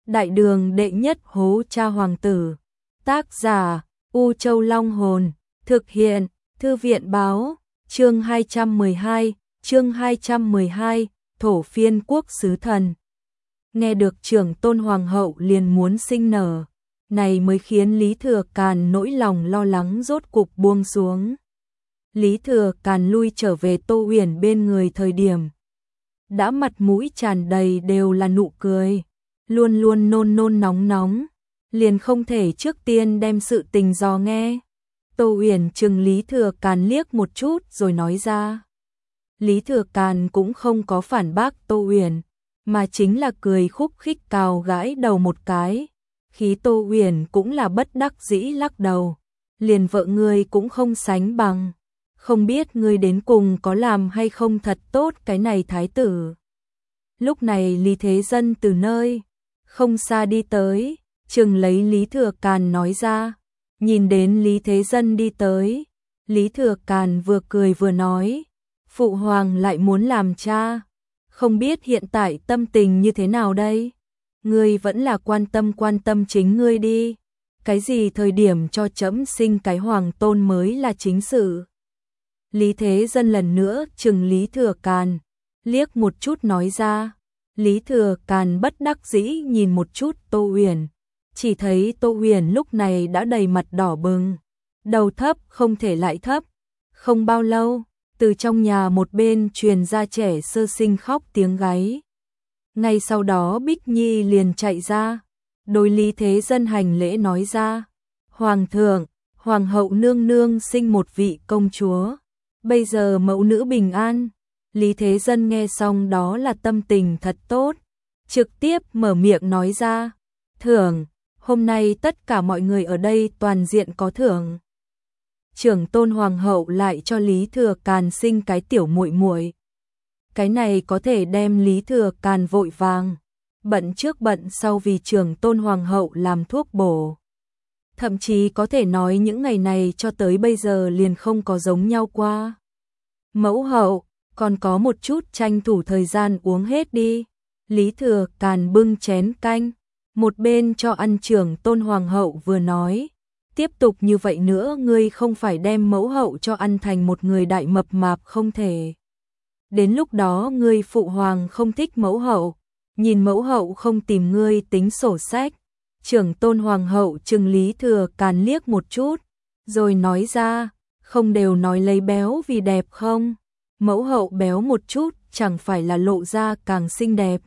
Đại đường đệ nhất hố cha hoàng tử. Tác giả U Châu Long Hồn. Thực hiện Thư viện báo. Chương 212, Thổ phiên quốc sứ thần. Nghe được trưởng tôn hoàng hậu liền muốn sinh nở, này mới khiến Lý Thừa Càn nỗi lòng lo lắng rốt cục buông xuống. Lý Thừa Càn lui trở về Tô Uyển bên người thời điểm, đã mặt mũi tràn đầy đều là nụ cười, luôn luôn nôn nôn nóng nóng, liền không thể trước tiên đem sự tình dò nghe. Tô Uyển chừng Lý Thừa Càn liếc một chút rồi nói ra. Lý Thừa Càn cũng không có phản bác Tô Uyển, mà chính là cười khúc khích cào gãi đầu một cái. Khí Tô Uyển cũng là bất đắc dĩ lắc đầu, liền vợ ngươi cũng không sánh bằng, không biết ngươi đến cùng có làm hay không thật tốt cái này thái tử. Lúc này Lý Thế Dân từ nơi không xa đi tới, chừng lấy Lý Thừa Càn nói ra. Nhìn đến Lý Thế Dân đi tới, Lý Thừa Càn vừa cười vừa nói, phụ hoàng lại muốn làm cha, không biết hiện tại tâm tình như thế nào đây? Ngươi vẫn là quan tâm chính ngươi đi, cái gì thời điểm cho trẫm sinh cái hoàng tôn mới là chính sự. Lý Thế Dân lần nữa chừng Lý Thừa Càn, liếc một chút nói ra. Lý Thừa Càn bất đắc dĩ nhìn một chút Tô Uyển, chỉ thấy Tô Uyển lúc này đã đầy mặt đỏ bừng, đầu thấp không thể lại thấp. Không bao lâu, từ trong nhà một bên truyền ra trẻ sơ sinh khóc tiếng gáy. Ngay sau đó Bích Nhi liền chạy ra, đối Lý Thế Dân hành lễ nói ra, Hoàng thượng, Hoàng hậu nương nương sinh một vị công chúa, bây giờ mẫu nữ bình an. Lý Thế Dân nghe xong đó là tâm tình thật tốt, trực tiếp mở miệng nói ra, thưởng, hôm nay tất cả mọi người ở đây toàn diện có thưởng. Trưởng tôn hoàng hậu lại cho Lý Thừa Càn sinh cái tiểu muội muội. Cái này có thể đem Lý Thừa Càn vội vàng, bận trước bận sau vì trưởng tôn hoàng hậu làm thuốc bổ. Thậm chí có thể nói những ngày này cho tới bây giờ liền không có giống nhau qua. Mẫu hậu, còn có một chút tranh thủ thời gian uống hết đi. Lý Thừa Càn bưng chén canh, một bên cho ăn trưởng tôn hoàng hậu vừa nói, tiếp tục như vậy nữa ngươi không phải đem mẫu hậu cho ăn thành một người đại mập mạp không thể. Đến lúc đó ngươi phụ hoàng không thích mẫu hậu, nhìn mẫu hậu không tìm ngươi tính sổ sách. Trưởng tôn hoàng hậu chừng Lý Thừa Càn liếc một chút, rồi nói ra, không đều nói lấy béo vì đẹp không? Mẫu hậu béo một chút chẳng phải là lộ ra càng xinh đẹp.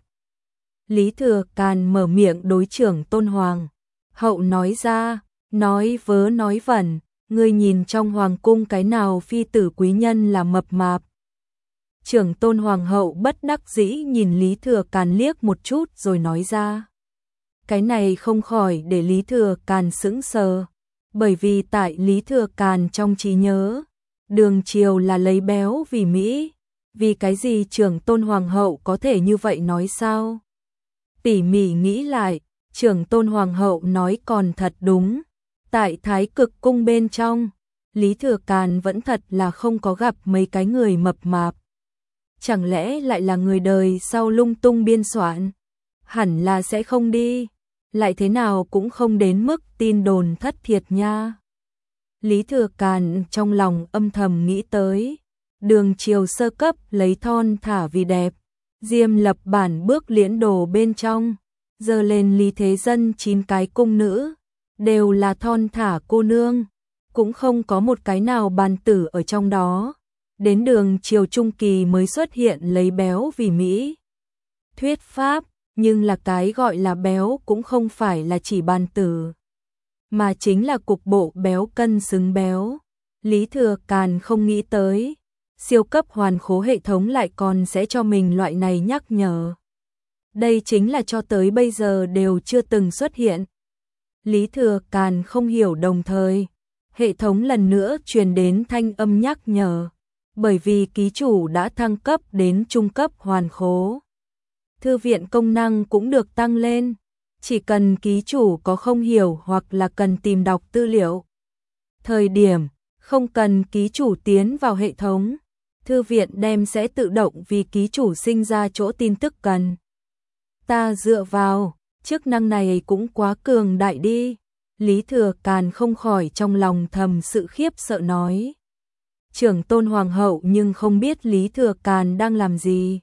Lý Thừa Càn mở miệng đối trưởng tôn hoàng hậu nói ra, nói vớ nói vẩn, ngươi nhìn trong hoàng cung cái nào phi tử quý nhân là mập mạp. Trưởng tôn hoàng hậu bất đắc dĩ nhìn Lý Thừa Càn liếc một chút rồi nói ra. Cái này không khỏi để Lý Thừa Càn sững sờ, bởi vì tại Lý Thừa Càn trong trí nhớ, đường triều là lấy béo vì mỹ, vì cái gì trưởng tôn hoàng hậu có thể như vậy nói sao? Tỉ mỉ nghĩ lại, trưởng tôn hoàng hậu nói còn thật đúng, tại Thái Cực cung bên trong, Lý Thừa Càn vẫn thật là không có gặp mấy cái người mập mạp. Chẳng lẽ lại là người đời sau lung tung biên soạn? Hẳn là sẽ không đi, lại thế nào cũng không đến mức tin đồn thất thiệt nha. Lý Thừa Càn trong lòng âm thầm nghĩ tới, đường triều sơ cấp lấy thon thả vì đẹp, Diêm lập bản bước liễn đồ bên trong, giờ lên Lý Thế Dân 9 cái cung nữ, đều là thon thả cô nương, cũng không có một cái nào bàn tử ở trong đó. Đến đường triều trung kỳ mới xuất hiện lấy béo vì mỹ thuyết pháp, nhưng là cái gọi là béo cũng không phải là chỉ bàn tử, mà chính là cục bộ béo cân xứng béo. Lý Thừa Càn không nghĩ tới, siêu cấp hoàn khố hệ thống lại còn sẽ cho mình loại này nhắc nhở. Đây chính là cho tới bây giờ đều chưa từng xuất hiện. Lý Thừa Càn không hiểu, đồng thời, hệ thống lần nữa truyền đến thanh âm nhắc nhở, bởi vì ký chủ đã thăng cấp đến trung cấp hoàn khố. Thư viện công năng cũng được tăng lên, chỉ cần ký chủ có không hiểu hoặc là cần tìm đọc tư liệu. Thời điểm, không cần ký chủ tiến vào hệ thống, thư viện đem sẽ tự động vì ký chủ sinh ra chỗ tin tức cần. Ta dựa vào, chức năng này cũng quá cường đại đi. Lý Thừa Càn không khỏi trong lòng thầm sự khiếp sợ nói. Trưởng tôn hoàng hậu nhưng không biết Lý Thừa Càn đang làm gì.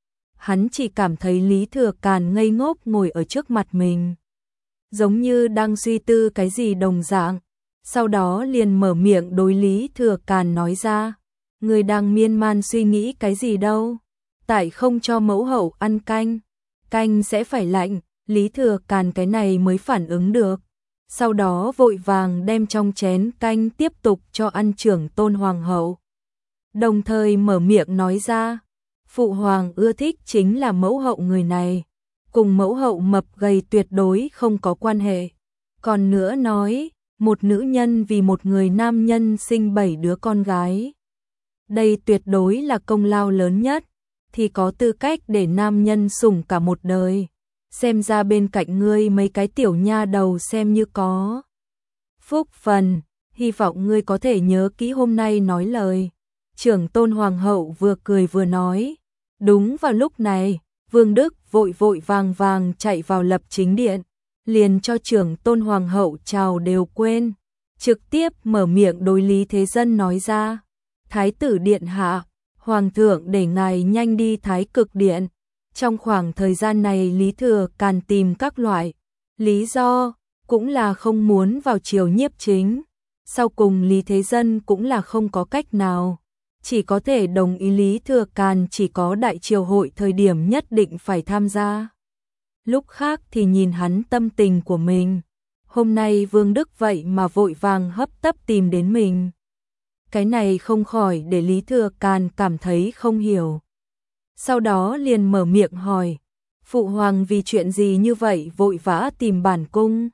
Hắn chỉ cảm thấy Lý Thừa Càn ngây ngốc ngồi ở trước mặt mình, giống như đang suy tư cái gì đồng dạng. Sau đó liền mở miệng đối Lý Thừa Càn nói ra, người đang miên man suy nghĩ cái gì đâu, tại không cho mẫu hậu ăn canh, canh sẽ phải lạnh. Lý Thừa Càn cái này mới phản ứng được, sau đó vội vàng đem trong chén canh tiếp tục cho ăn trưởng tôn hoàng hậu. Đồng thời mở miệng nói ra, phụ hoàng ưa thích chính là mẫu hậu người này, cùng mẫu hậu mập gầy tuyệt đối không có quan hệ. Còn nữa nói, một nữ nhân vì một người nam nhân sinh 7 đứa con gái, đây tuyệt đối là công lao lớn nhất, thì có tư cách để nam nhân sủng cả một đời. Xem ra bên cạnh ngươi mấy cái tiểu nha đầu xem như có phúc phần, hy vọng ngươi có thể nhớ kỹ hôm nay nói lời. Trưởng tôn hoàng hậu vừa cười vừa nói. Đúng vào lúc này, Vương Đức vội vội vàng vàng chạy vào lập chính điện, liền cho trưởng tôn hoàng hậu chào đều quên, trực tiếp mở miệng đối Lý Thế Dân nói ra. Thái tử điện hạ, hoàng thượng để ngài nhanh đi Thái Cực điện. Trong khoảng thời gian này Lý Thừa Càn tìm các loại lý do, cũng là không muốn vào triều nhiếp chính. Sau cùng Lý Thế Dân cũng là không có cách nào, chỉ có thể đồng ý Lý Thừa Càn chỉ có đại triều hội thời điểm nhất định phải tham gia. Lúc khác thì nhìn hắn tâm tình của mình. Hôm nay Vương Đức vậy mà vội vàng hấp tấp tìm đến mình. Cái này không khỏi để Lý Thừa Càn cảm thấy không hiểu. Sau đó liền mở miệng hỏi, phụ hoàng vì chuyện gì như vậy vội vã tìm bản cung?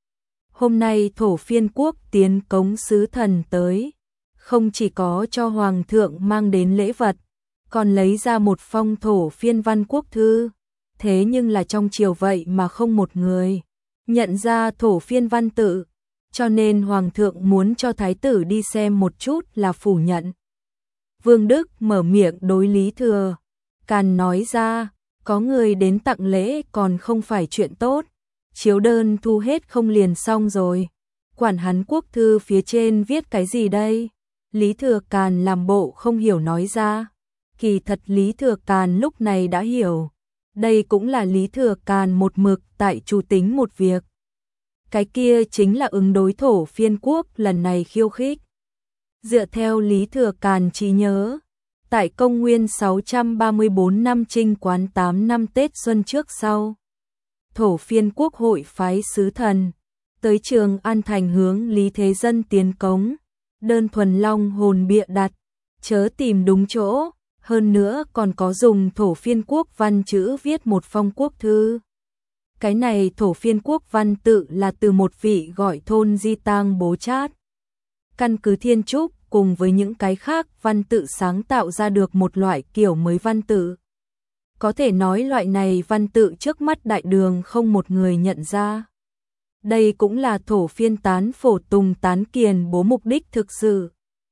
Hôm nay thổ phiên quốc tiến cống sứ thần tới, không chỉ có cho hoàng thượng mang đến lễ vật, còn lấy ra một phong thổ phiên văn quốc thư. Thế nhưng là trong triều vậy mà không một người nhận ra thổ phiên văn tự, cho nên hoàng thượng muốn cho thái tử đi xem một chút là phủ nhận. Vương Đức mở miệng đối Lý Thừa Càn nói ra, có người đến tặng lễ còn không phải chuyện tốt, chiếu đơn thu hết không liền xong rồi, quản hắn quốc thư phía trên viết cái gì đây? Lý Thừa Càn làm bộ không hiểu nói ra, kỳ thật Lý Thừa Càn lúc này đã hiểu, đây cũng là Lý Thừa Càn một mực tại chủ tính một việc. Cái kia chính là ứng đối thổ phiên quốc lần này khiêu khích. Dựa theo Lý Thừa Càn trí nhớ, tại công nguyên 634 năm Trinh Quán 8 năm Tết Xuân trước sau, thổ phiên quốc hội phái sứ thần tới Trường An Thành hướng Lý Thế Dân tiến cống, đơn thuần long hồn bịa đặt, chớ tìm đúng chỗ, hơn nữa còn có dùng thổ phiên quốc văn chữ viết một phong quốc thư. Cái này thổ phiên quốc văn tự là từ một vị gọi Thôn Di Tang Bố Chát, căn cứ thiên trúc cùng với những cái khác văn tự sáng tạo ra được một loại kiểu mới văn tự. Có thể nói loại này văn tự trước mắt đại đường không một người nhận ra. Đây cũng là thổ phiên tán phổ tùng tán kiền bố mục đích thực sự.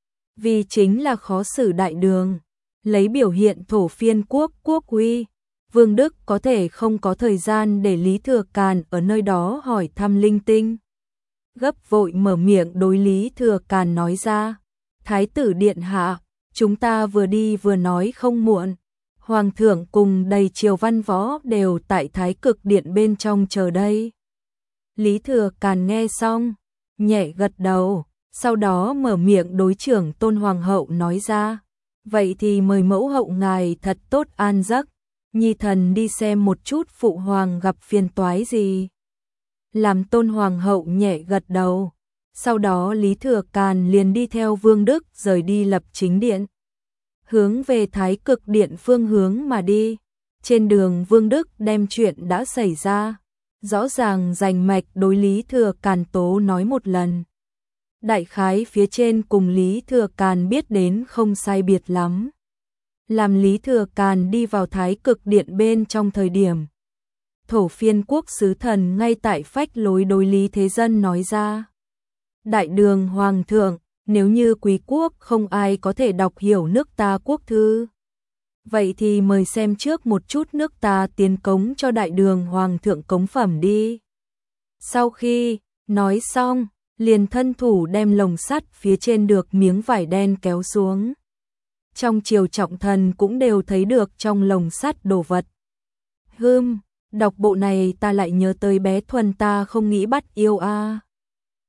Vì chính là khó xử đại đường, lấy biểu hiện thổ phiên quốc quốc uy. Vương Đức có thể không có thời gian để Lý Thừa Càn ở nơi đó hỏi thăm linh tinh. Gấp vội mở miệng đối Lý Thừa Càn nói ra, Thái tử điện hạ, chúng ta vừa đi vừa nói không muộn. Hoàng thượng cùng đầy triều văn võ đều tại Thái Cực điện bên trong chờ đây. Lý Thừa Càn nghe xong, nhẹ gật đầu, sau đó mở miệng đối trưởng tôn hoàng hậu nói ra, vậy thì mời mẫu hậu ngài thật tốt an giấc, nhi thần đi xem một chút phụ hoàng gặp phiền toái gì. Làm tôn hoàng hậu nhẹ gật đầu, sau đó Lý Thừa Càn liền đi theo Vương Đức rời đi lập chính điện, hướng về Thái Cực điện phương hướng mà đi. Trên đường Vương Đức đem chuyện đã xảy ra, rõ ràng rành mạch đối Lý Thừa Càn tố nói một lần. Đại khái phía trên cùng Lý Thừa Càn biết đến không sai biệt lắm. Làm Lý Thừa Càn đi vào Thái Cực điện bên trong thời điểm, thổ phiên quốc sứ thần ngay tại phách lối đối Lý Thế Dân nói ra, đại đường hoàng thượng, nếu như quý quốc không ai có thể đọc hiểu nước ta quốc thư, Vậy thì mời xem trước một chút nước ta tiến cống cho đại đường hoàng thượng cống phẩm đi. Sau khi nói xong, liền thân thủ đem lồng sắt phía trên được miếng vải đen kéo xuống. Trong triều trọng thần cũng đều thấy được trong lồng sắt đồ vật. Đọc bộ này ta lại nhớ tới bé Thuần ta không nghĩ bắt yêu a.